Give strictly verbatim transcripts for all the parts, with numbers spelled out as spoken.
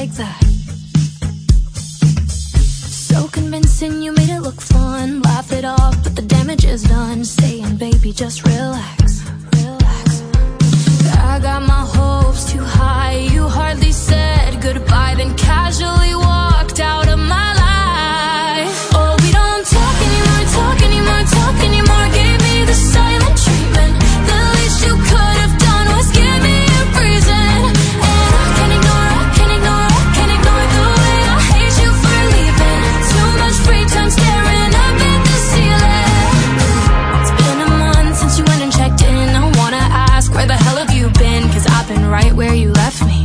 like that. So convincing, you made it look fun. Laugh it off, but the damage is done. Saying, baby, just relax, relax. I got my hopes too high. You hardly said goodbye, then casually walked out of my life. Oh, we don't talk anymore, talk anymore, talk anymore. Gave me the silent treatment. The least you could have done was give me a reason. And I can't ignore, I can't ignore, I can't ignore the way I hate you for leaving. Too much free time staring up at the ceiling. It's been a month since you went and checked in. I wanna ask, where the hell have you been? Cause I've been right where you left me.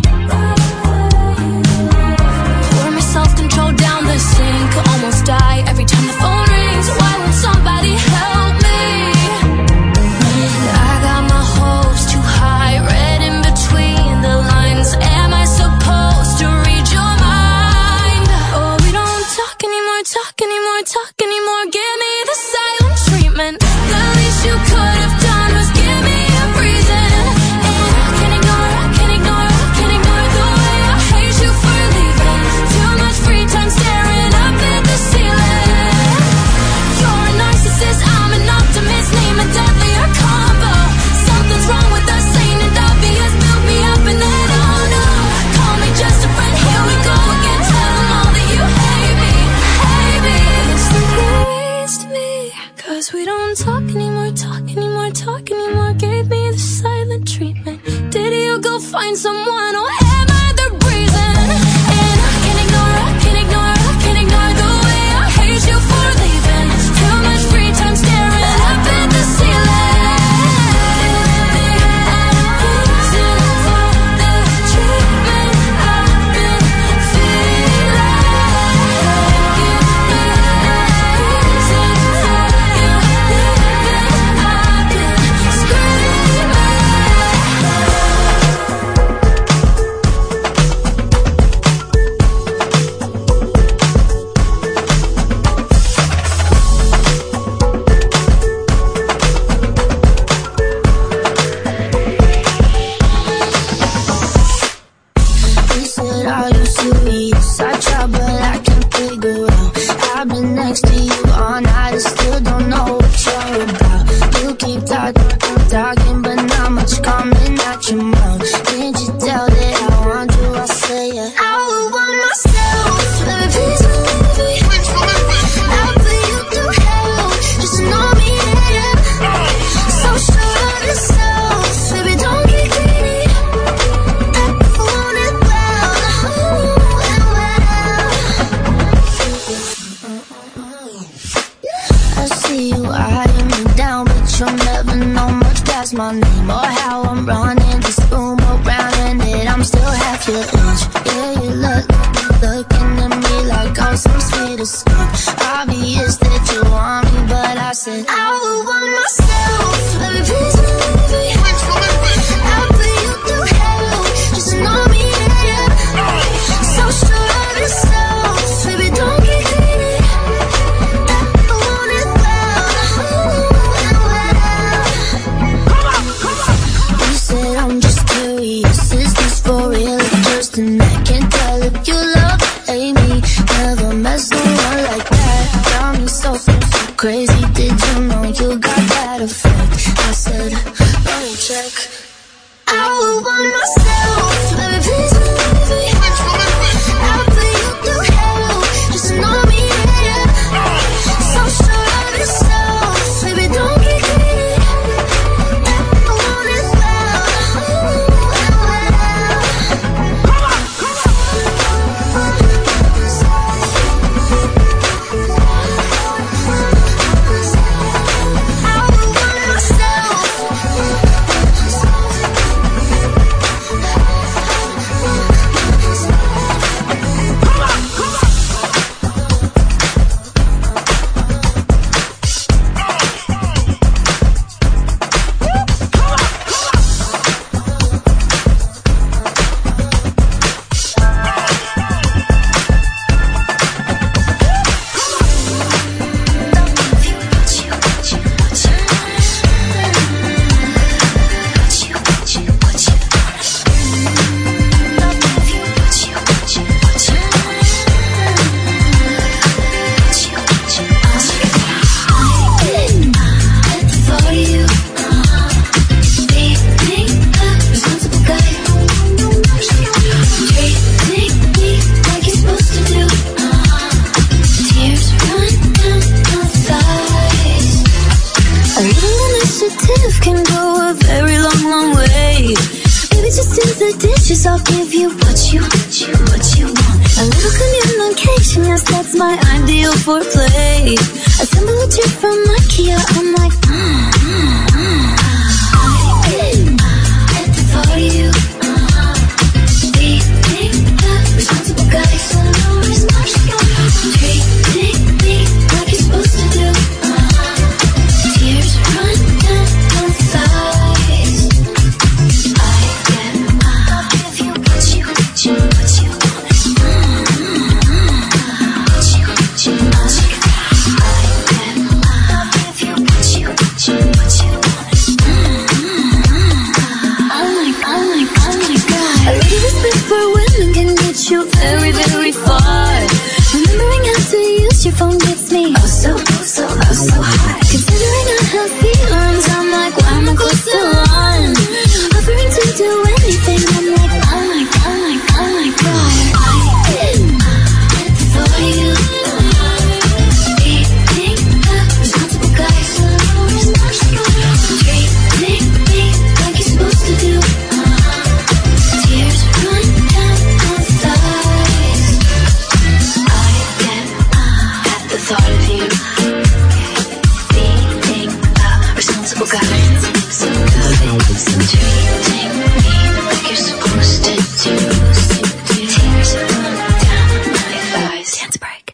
Pour my self-control down the sink. Almost die every time the phone rings. Why won't somebody help me? I got my hopes too high, read in between the lines. Am I supposed to read your mind? Oh, we don't talk anymore, talk anymore, talk anymore. Give me the silent treatment. The least you could have done was give me a reason. And I can't ignore, I can't ignore, I can't ignore the way I hate you for leaving. Too much free time staring up at the ceiling. You're a narcissist, I'm an optimist. Name a deadlier combo. Something's wrong with us, ain't it obvious? Build me up and then oh no. Call me just a friend, here we go again. Tell them all that you hate me, hate me. It's the waste me. Cause we don't talk anymore, talk anymore, talk anymore. Gave me the silent treatment. Did you go find someone or am I the reason? And I can't ignore, I can't ignore, I can't ignore the way I hate you for leaving. Too much free time staring up at the ceiling. Are you serious? I try but I can't figure out. I've been next to you all night and still don't know what you're about. You keep talking, talking but not much coming out your mouth. Can't you tell that I want you? I say it. I would want myself. Baby, please believe me. I'll put you through hell just to know me, yeah. So sure of yourself, baby, don't get greedy. I want it well, well, well. A little communication, yes, that's my ideal foreplay. Assemble a chick from IKEA, I'm like, mm, mm, mm. I at the thought of you. Being the responsible guy, so no responsible. Treating me like you're supposed to do. Tears run down my thighs. I get up if you what you, what you, what you want. What you, what you, what you. I get up if you what you, what you, what you want. Oh my, oh my, oh my God. A little respect for women can get you very, very far. Remembering how to use your phone gets me oh so, oh so, oh so hot. Considering I have feelings, I'm like, why am I close to one? Offering to do anything, I'm like, oh my, oh my, oh my God. I at the thought of you. Being the responsible guy, so no responsible. Treating me like you're supposed to do. Tears run down my thighs. I get at the thought of you. Being the responsible guy, so good. So treating me like you're supposed to do. Tears run down my thighs. Dance break.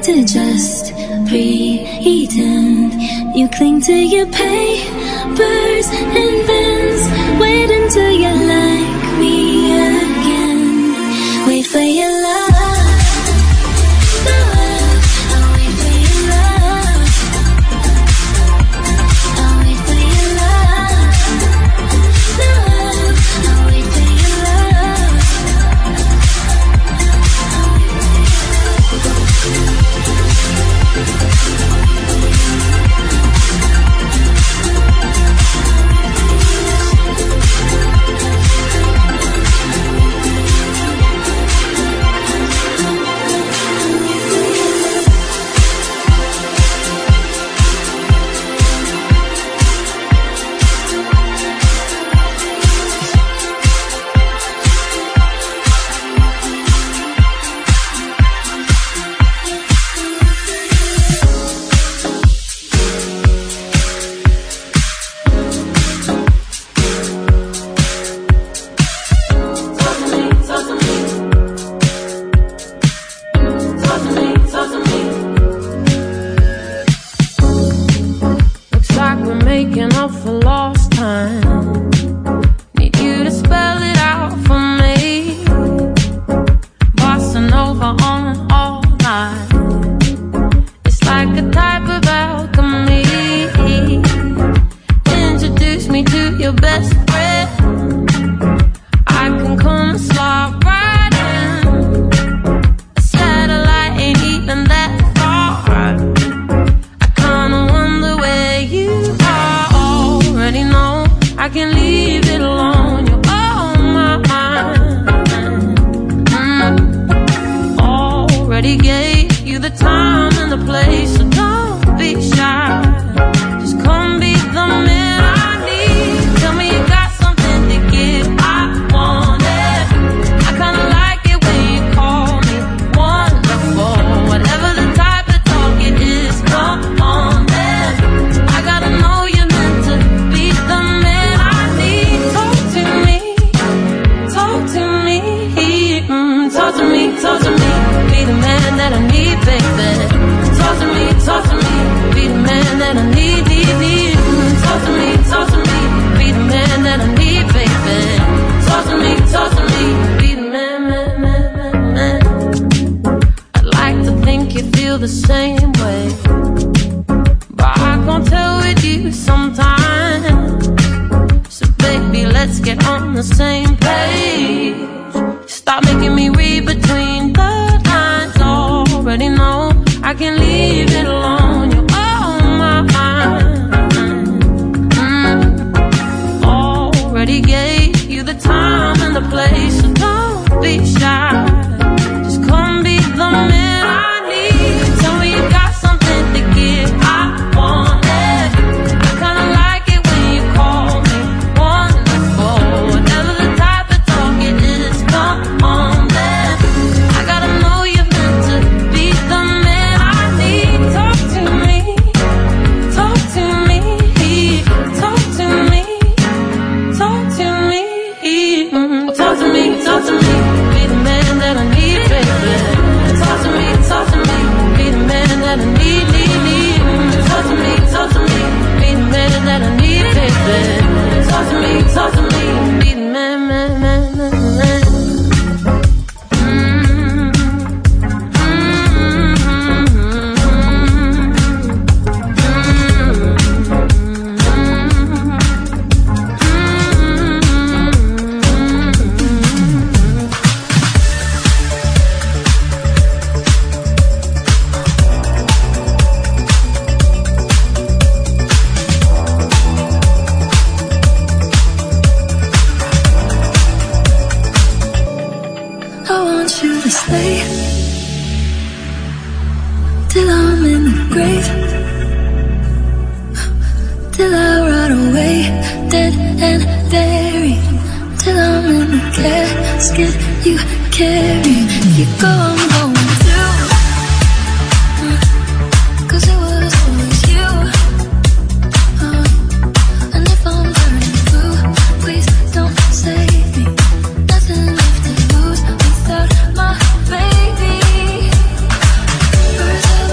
to just pretend. You cling to your papers and pens. Wait until you like me again. Wait for your love. First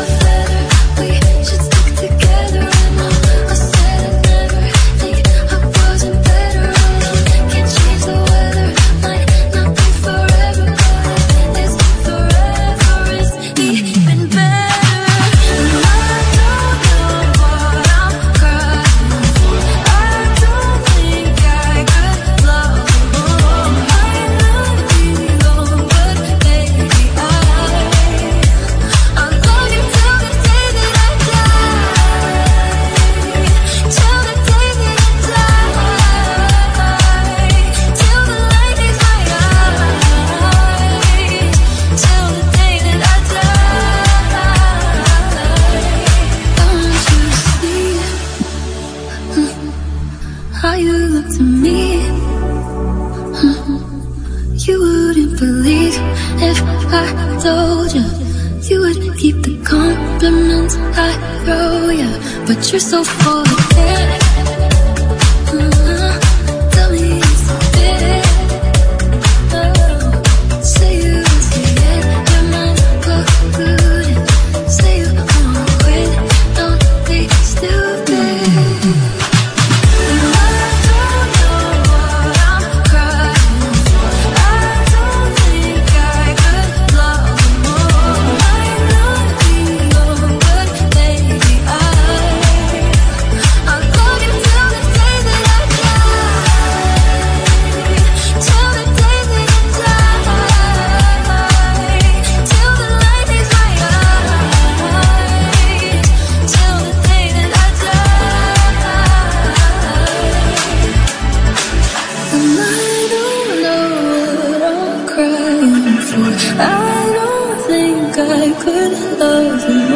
I told you you would keep the compliments I throw you, but you're so full of it. Uh-huh. Tell me if you did it. Oh, say you see it, your mind's polluted. Say you won't quit, don't be stupid. And I don't know what I'm crying for. I don't think I could love you more. I'm not the old good lady. I, I'm looking till the day that I die. Till the day that I die. Till the light is my eyes. Till the day that I die. And I don't know what I'm crying for. I don't think I could love you